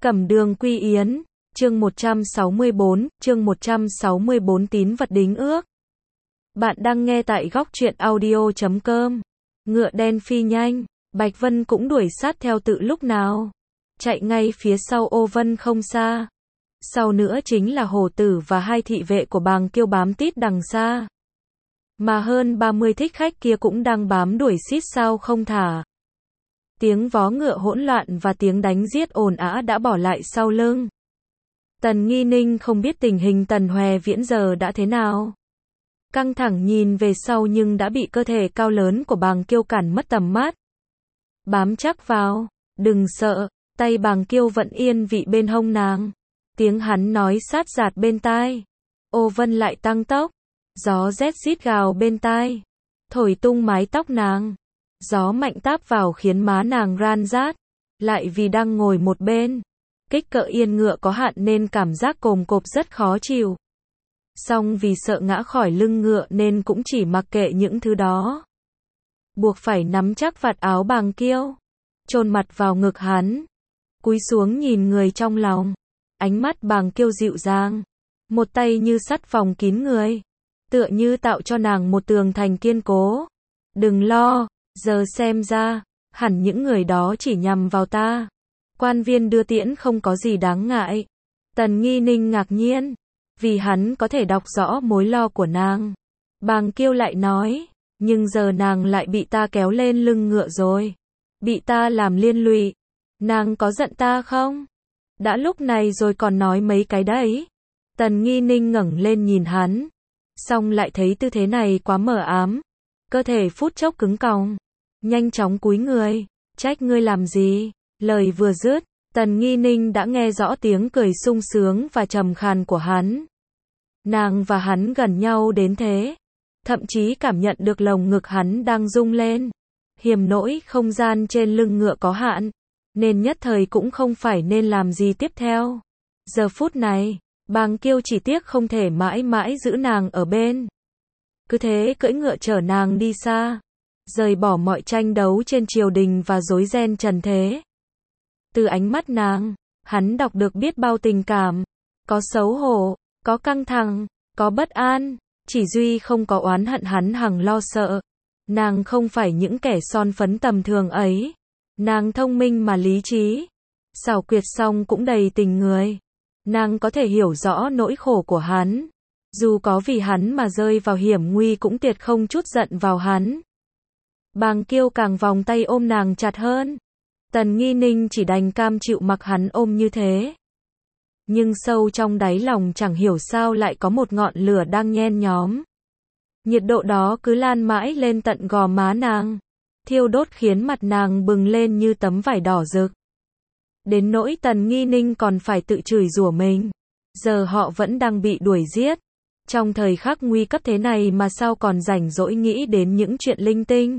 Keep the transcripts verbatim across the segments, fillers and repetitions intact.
Cẩm Đường Quy Yến, chương một trăm sáu mươi bốn, chương một trăm sáu mươi bốn tín vật đính ước. Bạn đang nghe tại góc truyện audio chấm com. Ngựa đen phi nhanh, Bạch Vân cũng đuổi sát theo tự lúc nào. Chạy ngay phía sau Ô Vân không xa. Sau nữa chính là hổ tử và hai thị vệ của Bàng Kiêu bám tít đằng xa. Mà hơn ba mươi thích khách kia cũng đang bám đuổi xít sao không thả. Tiếng vó ngựa hỗn loạn và tiếng đánh giết ồn ào đã bỏ lại sau lưng. Tần Nghi Ninh không biết tình hình Tần Hoè Viễn giờ đã thế nào. Căng thẳng nhìn về sau nhưng đã bị cơ thể cao lớn của Bàng Kiêu cản mất tầm mắt. Bám chắc vào, đừng sợ, tay Bàng Kiêu vẫn yên vị bên hông nàng. Tiếng hắn nói sát giạt bên tai. Ô Vân lại tăng tốc. Gió rét rít gào bên tai. Thổi tung mái tóc nàng. Gió mạnh táp vào khiến má nàng ran rát. Lại vì đang ngồi một bên. Kích cỡ yên ngựa có hạn nên cảm giác cồm cộp rất khó chịu. Song vì sợ ngã khỏi lưng ngựa nên cũng chỉ mặc kệ những thứ đó. Buộc phải nắm chắc vạt áo Bàng Kiêu. Chôn mặt vào ngực hắn. Cúi xuống nhìn người trong lòng. Ánh mắt Bàng Kiêu dịu dàng. Một tay như sắt vòng kín người. Tựa như tạo cho nàng một tường thành kiên cố. Đừng lo, giờ xem ra, hẳn những người đó chỉ nhằm vào ta. Quan viên đưa tiễn không có gì đáng ngại. Tần Nghi Ninh ngạc nhiên, vì hắn có thể đọc rõ mối lo của nàng. Bàng Kiêu lại nói, nhưng giờ nàng lại bị ta kéo lên lưng ngựa rồi. Bị ta làm liên lụy. Nàng có giận ta không? Đã lúc này rồi còn nói mấy cái đấy. Tần Nghi Ninh ngẩng lên nhìn hắn. Xong lại thấy tư thế này quá mờ ám. Cơ thể phút chốc cứng còng. Nhanh chóng cúi người. Trách ngươi làm gì? Lời vừa dứt, Tần Nghi Ninh đã nghe rõ tiếng cười sung sướng và trầm khàn của hắn. Nàng và hắn gần nhau đến thế. Thậm chí cảm nhận được lồng ngực hắn đang rung lên. Hiểm nỗi không gian trên lưng ngựa có hạn. Nên nhất thời cũng không phải nên làm gì tiếp theo. Giờ phút này, Bàng Kiêu chỉ tiếc không thể mãi mãi giữ nàng ở bên. Cứ thế cưỡi ngựa chở nàng đi xa. Rời bỏ mọi tranh đấu trên triều đình và rối ren trần thế. Từ ánh mắt nàng, hắn đọc được biết bao tình cảm. Có xấu hổ, có căng thẳng, có bất an. Chỉ duy không có oán hận hắn hằng lo sợ. Nàng không phải những kẻ son phấn tầm thường ấy. Nàng thông minh mà lý trí. Xảo quyệt song cũng đầy tình người. Nàng có thể hiểu rõ nỗi khổ của hắn. Dù có vì hắn mà rơi vào hiểm nguy cũng tuyệt không chút giận vào hắn. Bàng Kiêu càng vòng tay ôm nàng chặt hơn. Tần Nghi Ninh chỉ đành cam chịu mặc hắn ôm như thế. Nhưng sâu trong đáy lòng chẳng hiểu sao lại có một ngọn lửa đang nhen nhóm. Nhiệt độ đó cứ lan mãi lên tận gò má nàng. Thiêu đốt khiến mặt nàng bừng lên như tấm vải đỏ rực. Đến nỗi Tần Nghi Ninh còn phải tự chửi rủa mình. Giờ họ vẫn đang bị đuổi giết. Trong thời khắc nguy cấp thế này mà sao còn rảnh rỗi nghĩ đến những chuyện linh tinh.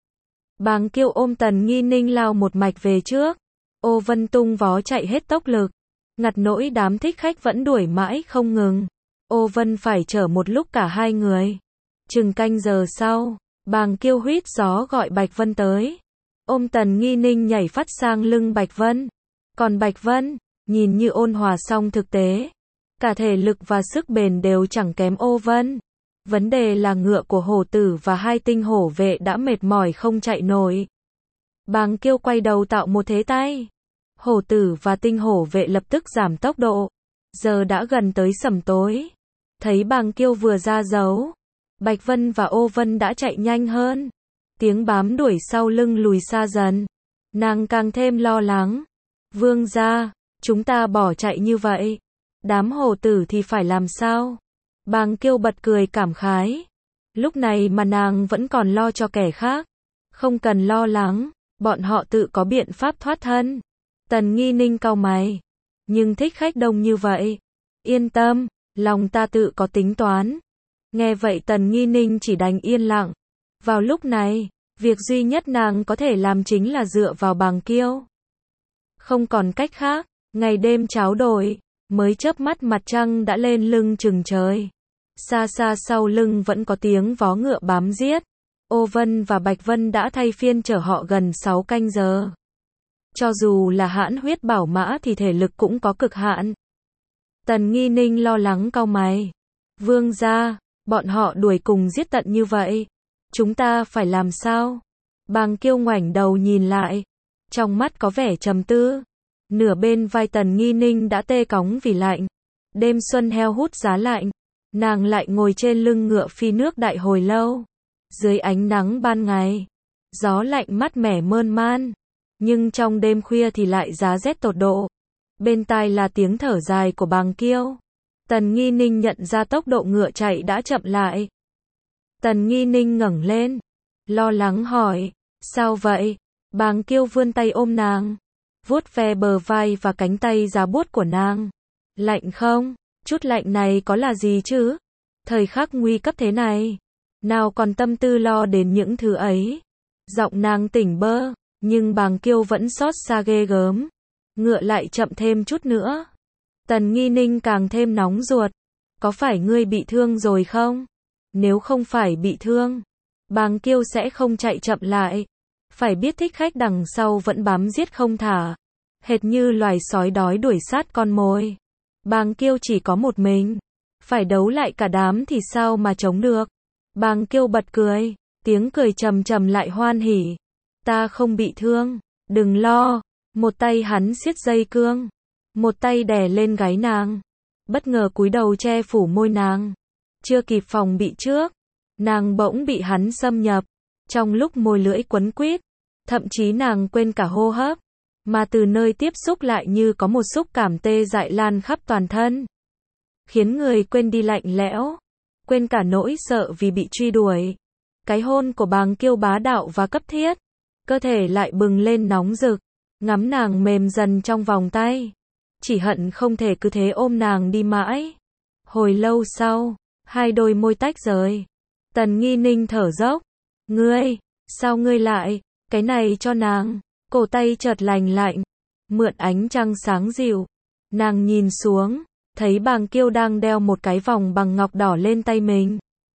Bàng Kiêu ôm Tần Nghi Ninh lao một mạch về trước. Ô Vân tung vó chạy hết tốc lực. Ngặt nỗi đám thích khách vẫn đuổi mãi không ngừng. Ô Vân phải chở một lúc cả hai người. Chừng canh giờ sau, Bàng Kiêu huýt gió gọi Bạch Vân tới. Ôm Tần Nghi Ninh nhảy phát sang lưng Bạch Vân. Còn Bạch Vân, nhìn như ôn hòa song thực tế. Cả thể lực và sức bền đều chẳng kém Ô Vân. Vấn đề là ngựa của hổ tử và hai tinh hổ vệ đã mệt mỏi không chạy nổi. Bàng Kiêu quay đầu tạo một thế tay. Hổ tử và tinh hổ vệ lập tức giảm tốc độ. Giờ đã gần tới sẩm tối. Thấy Bàng Kiêu vừa ra dấu. Bạch Vân và Ô Vân đã chạy nhanh hơn. Tiếng bám đuổi sau lưng lùi xa dần. Nàng càng thêm lo lắng. Vương gia, chúng ta bỏ chạy như vậy. Đám hổ tử thì phải làm sao? Bàng Kiêu bật cười cảm khái. Lúc này mà nàng vẫn còn lo cho kẻ khác. Không cần lo lắng, bọn họ tự có biện pháp thoát thân. Tần Nghi Ninh cau mày. Nhưng thích khách đông như vậy. Yên tâm, lòng ta tự có tính toán. Nghe vậy Tần Nghi Ninh chỉ đành yên lặng. Vào lúc này, việc duy nhất nàng có thể làm chính là dựa vào Bàng Kiêu. Không còn cách khác, ngày đêm cháo đổi. Mới chớp mắt mặt trăng đã lên lưng chừng trời. Xa xa sau lưng vẫn có tiếng vó ngựa bám giết. Ô Vân và Bạch Vân đã thay phiên chở họ gần sáu canh giờ. Cho dù là hãn huyết bảo mã thì thể lực cũng có cực hạn. Tần Nghi Ninh lo lắng cau mày. Vương gia, bọn họ đuổi cùng giết tận như vậy. Chúng ta phải làm sao? Bàng Kiêu ngoảnh đầu nhìn lại. Trong mắt có vẻ trầm tư. Nửa bên vai Tần Nghi Ninh đã tê cóng vì lạnh. Đêm xuân heo hút giá lạnh. Nàng lại ngồi trên lưng ngựa phi nước đại hồi lâu. Dưới ánh nắng ban ngày. Gió lạnh mát mẻ mơn man. Nhưng trong đêm khuya thì lại giá rét tột độ. Bên tai là tiếng thở dài của Bàng Kiêu. Tần Nghi Ninh nhận ra tốc độ ngựa chạy đã chậm lại. Tần Nghi Ninh ngẩng lên. Lo lắng hỏi. Sao vậy? Bàng Kiêu vươn tay ôm nàng. Vuốt ve bờ vai và cánh tay giá buốt của nàng. Lạnh không? Chút lạnh này có là gì chứ? Thời khắc nguy cấp thế này. Nào còn tâm tư lo đến những thứ ấy. Giọng nàng tỉnh bơ. Nhưng Bàng Kiêu vẫn xót xa ghê gớm. Ngựa lại chậm thêm chút nữa. Tần Nghi Ninh càng thêm nóng ruột. Có phải ngươi bị thương rồi không? Nếu không phải bị thương, Bàng Kiêu sẽ không chạy chậm lại. Phải biết thích khách đằng sau vẫn bám giết không thả. Hệt như loài sói đói đuổi sát con mồi. Bàng Kiêu chỉ có một mình. Phải đấu lại cả đám thì sao mà chống được. Bàng Kiêu bật cười. Tiếng cười trầm trầm lại hoan hỉ. Ta không bị thương. Đừng lo. Một tay hắn siết dây cương. Một tay đè lên gáy nàng. Bất ngờ cúi đầu che phủ môi nàng. Chưa kịp phòng bị trước. Nàng bỗng bị hắn xâm nhập. Trong lúc môi lưỡi quấn quýt. Thậm chí nàng quên cả hô hấp. Mà từ nơi tiếp xúc lại như có một xúc cảm tê dại lan khắp toàn thân. Khiến người quên đi lạnh lẽo. Quên cả nỗi sợ vì bị truy đuổi. Cái hôn của Bàng Kiêu bá đạo và cấp thiết. Cơ thể lại bừng lên nóng rực. Ngắm nàng mềm dần trong vòng tay. Chỉ hận không thể cứ thế ôm nàng đi mãi. Hồi lâu sau, hai đôi môi tách rời. Tần Nghi Ninh thở dốc. Ngươi, sao ngươi lại, cái này cho nàng. Cổ tay chợt lành lạnh. Mượn ánh trăng sáng dịu. Nàng nhìn xuống, thấy Bàng Kiêu đang đeo một cái vòng bằng ngọc đỏ lên tay mình.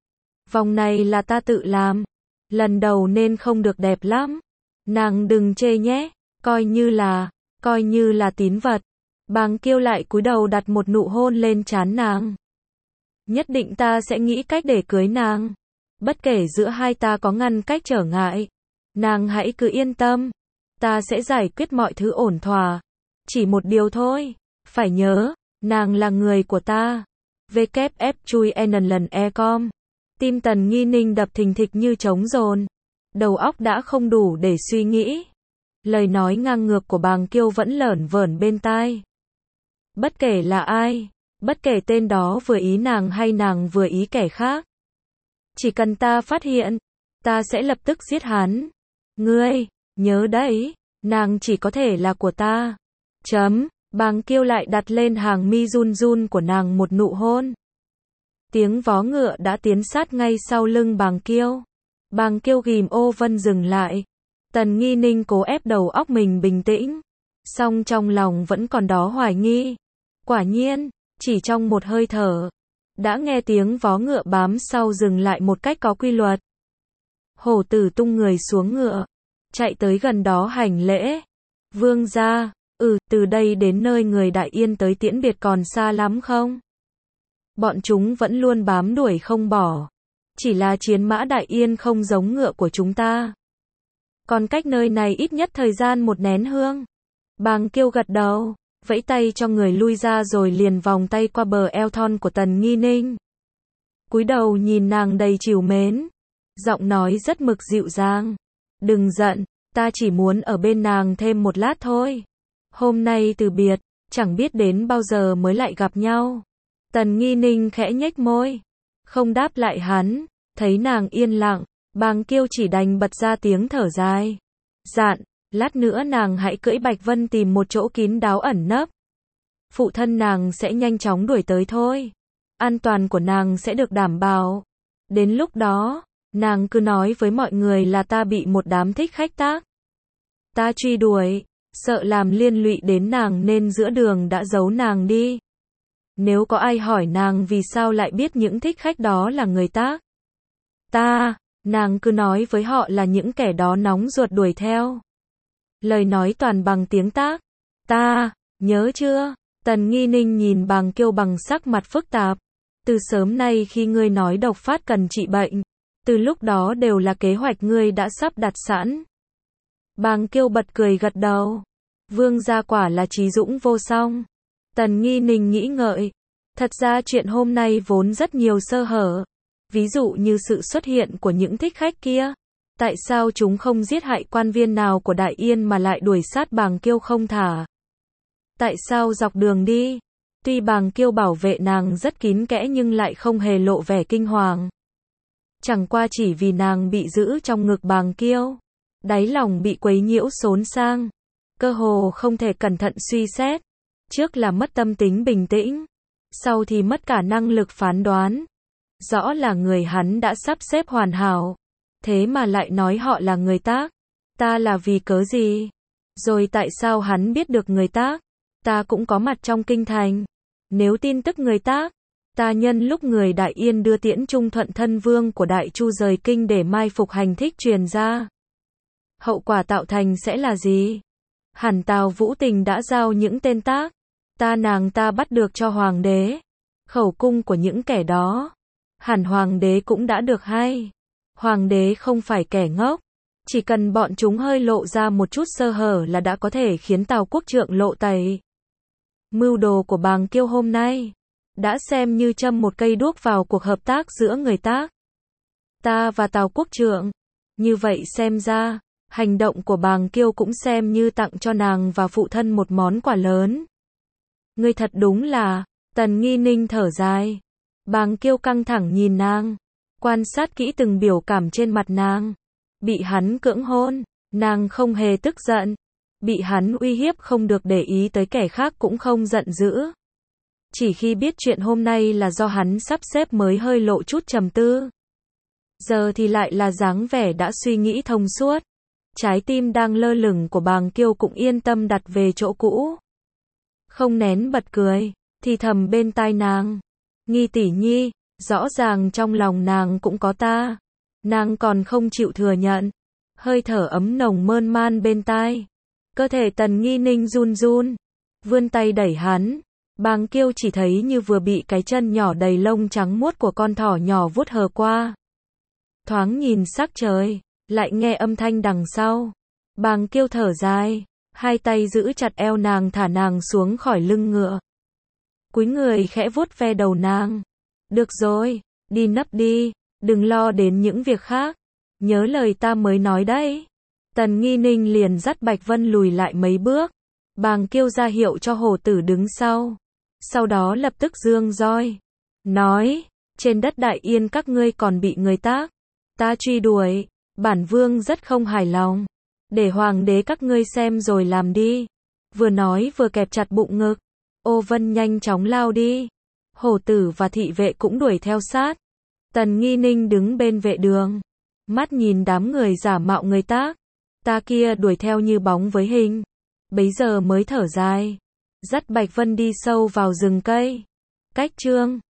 Vòng này là ta tự làm. Lần đầu nên không được đẹp lắm. Nàng đừng chê nhé. Coi như là, coi như là tín vật. Bàng Kiêu lại cúi đầu đặt một nụ hôn lên trán nàng. Nhất định ta sẽ nghĩ cách để cưới nàng. Bất kể giữa hai ta có ngăn cách trở ngại. Nàng hãy cứ yên tâm. Ta sẽ giải quyết mọi thứ ổn thỏa. Chỉ một điều thôi. Phải nhớ, nàng là người của ta. vê kép ép chui en lần e com. Tim Tần Nghi Ninh đập thình thịch như trống dồn. Đầu óc đã không đủ để suy nghĩ. Lời nói ngang ngược của Bàng Kiêu vẫn lởn vởn bên tai. Bất kể là ai, bất kể tên đó vừa ý nàng hay nàng vừa ý kẻ khác. Chỉ cần ta phát hiện, ta sẽ lập tức giết hắn. Ngươi, nhớ đấy, nàng chỉ có thể là của ta. Chấm, Bàng Kiêu lại đặt lên hàng mi run run của nàng một nụ hôn. Tiếng vó ngựa đã tiến sát ngay sau lưng Bàng Kiêu. Bàng Kiêu ghim ô vân dừng lại. Tần Nghi Ninh cố ép đầu óc mình bình tĩnh. Song trong lòng vẫn còn đó hoài nghi. Quả nhiên, chỉ trong một hơi thở, đã nghe tiếng vó ngựa bám sau dừng lại một cách có quy luật. Hổ tử tung người xuống ngựa, chạy tới gần đó hành lễ. Vương gia, ừ, từ đây đến nơi người Đại Yên tới tiễn biệt còn xa lắm không? Bọn chúng vẫn luôn bám đuổi không bỏ. Chỉ là chiến mã Đại Yên không giống ngựa của chúng ta. Còn cách nơi này ít nhất thời gian một nén hương. Bàng Kiêu gật đầu, vẫy tay cho người lui ra rồi liền vòng tay qua bờ eo thon của Tần Nghi Ninh. Cúi đầu nhìn nàng đầy trìu mến. Giọng nói rất mực dịu dàng. Đừng giận, ta chỉ muốn ở bên nàng thêm một lát thôi. Hôm nay từ biệt, chẳng biết đến bao giờ mới lại gặp nhau. Tần Nghi Ninh khẽ nhếch môi. Không đáp lại hắn, thấy nàng yên lặng. Bàng Kiêu chỉ đành bật ra tiếng thở dài. Dạn, lát nữa nàng hãy cưỡi Bạch Vân tìm một chỗ kín đáo ẩn nấp. Phụ thân nàng sẽ nhanh chóng đuổi tới thôi. An toàn của nàng sẽ được đảm bảo. Đến lúc đó, nàng cứ nói với mọi người là ta bị một đám thích khách tác. Ta truy đuổi, sợ làm liên lụy đến nàng nên giữa đường đã giấu nàng đi. Nếu có ai hỏi nàng vì sao lại biết những thích khách đó là người tác. Ta, nàng cứ nói với họ là những kẻ đó nóng ruột đuổi theo. lời nói toàn bằng tiếng Tác. Ta, nhớ chưa? Tần Nghi Ninh nhìn Bàng Kiêu bằng sắc mặt phức tạp. Từ sớm nay khi ngươi nói độc phát cần trị bệnh, từ lúc đó đều là kế hoạch ngươi đã sắp đặt sẵn. Bàng Kiêu bật cười gật đầu. Vương gia quả là trí dũng vô song. Tần Nghi Ninh nghĩ ngợi. Thật ra chuyện hôm nay vốn rất nhiều sơ hở. Ví dụ như sự xuất hiện của những thích khách kia. Tại sao chúng không giết hại quan viên nào của Đại Yên mà lại đuổi sát Bàng Kiêu không thả? Tại sao dọc đường đi, tuy Bàng Kiêu bảo vệ nàng rất kín kẽ nhưng lại không hề lộ vẻ kinh hoàng. Chẳng qua chỉ vì nàng bị giữ trong ngực Bàng Kiêu, đáy lòng bị quấy nhiễu xốn sang, cơ hồ không thể cẩn thận suy xét. Trước là mất tâm tính bình tĩnh, sau thì mất cả năng lực phán đoán. Rõ là người hắn đã sắp xếp hoàn hảo, thế mà lại nói họ là người Tác. Ta là vì cớ gì? Rồi tại sao hắn biết được người Tác? Ta cũng có mặt trong kinh thành. Nếu tin tức người Tác, ta nhân lúc người Đại Yên đưa tiễn Trung Thuận thân vương của Đại Chu rời kinh để mai phục hành thích truyền ra. Hậu quả tạo thành sẽ là gì? Hẳn Tào Vũ Tình đã giao những tên Tác, ta nàng ta bắt được cho hoàng đế. Khẩu cung của những kẻ đó, hẳn hoàng đế cũng đã được hay. Hoàng đế không phải kẻ ngốc, chỉ cần bọn chúng hơi lộ ra một chút sơ hở là đã có thể khiến Tào quốc trượng lộ tẩy. Mưu đồ của Bàng Kiêu hôm nay đã xem như châm một cây đuốc vào cuộc hợp tác giữa người Tác, ta và Tào quốc trượng. Như vậy xem ra, hành động của Bàng Kiêu cũng xem như tặng cho nàng và phụ thân một món quà lớn. Ngươi thật đúng là, Tần Nghi Ninh thở dài. Bàng Kiêu căng thẳng nhìn nàng, quan sát kỹ từng biểu cảm trên mặt nàng. Bị hắn cưỡng hôn, nàng không hề tức giận. Bị hắn uy hiếp không được để ý tới kẻ khác cũng không giận dữ. Chỉ khi biết chuyện hôm nay là do hắn sắp xếp mới hơi lộ chút trầm tư. Giờ thì lại là dáng vẻ đã suy nghĩ thông suốt. Trái tim đang lơ lửng của Bàng Kiêu cũng yên tâm đặt về chỗ cũ. Không nén bật cười, thì thầm bên tai nàng. Nghi tỷ nhi, rõ ràng trong lòng nàng cũng có ta. Nàng còn không chịu thừa nhận. Hơi thở ấm nồng mơn man bên tai. Cơ thể Tần Nghi Ninh run run. Vươn tay đẩy hắn. Bàng Kiêu chỉ thấy như vừa bị cái chân nhỏ đầy lông trắng muốt của con thỏ nhỏ vuốt hờ qua. Thoáng nhìn sắc trời, lại nghe âm thanh đằng sau. Bàng Kiêu thở dài, hai tay giữ chặt eo nàng thả nàng xuống khỏi lưng ngựa. Cúi người khẽ vuốt ve đầu nàng. Được rồi, đi nấp đi, đừng lo đến những việc khác. Nhớ lời ta mới nói đấy. Tần Nghi Ninh liền dắt Bạch Vân lùi lại mấy bước. Bàng Kiêu ra hiệu cho hổ tử đứng sau. Sau đó lập tức giương roi. Nói, trên đất Đại Yên các ngươi còn bị người Tác, ta truy đuổi. Bản vương rất không hài lòng. Để hoàng đế các ngươi xem rồi làm đi. Vừa nói vừa kẹp chặt bụng ngực. Ô Vân nhanh chóng lao đi. Hổ tử và thị vệ cũng đuổi theo sát. Tần Nghi Ninh đứng bên vệ đường. Mắt nhìn đám người giả mạo người Tác. Ta kia đuổi theo như bóng với hình. Bấy giờ mới thở dài. Dắt Bạch Vân đi sâu vào rừng cây. Cách chương